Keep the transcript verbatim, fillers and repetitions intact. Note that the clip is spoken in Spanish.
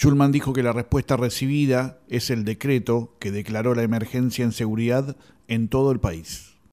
Schulman dijo que la respuesta recibida es el decreto que declaró la emergencia en seguridad en todo el país.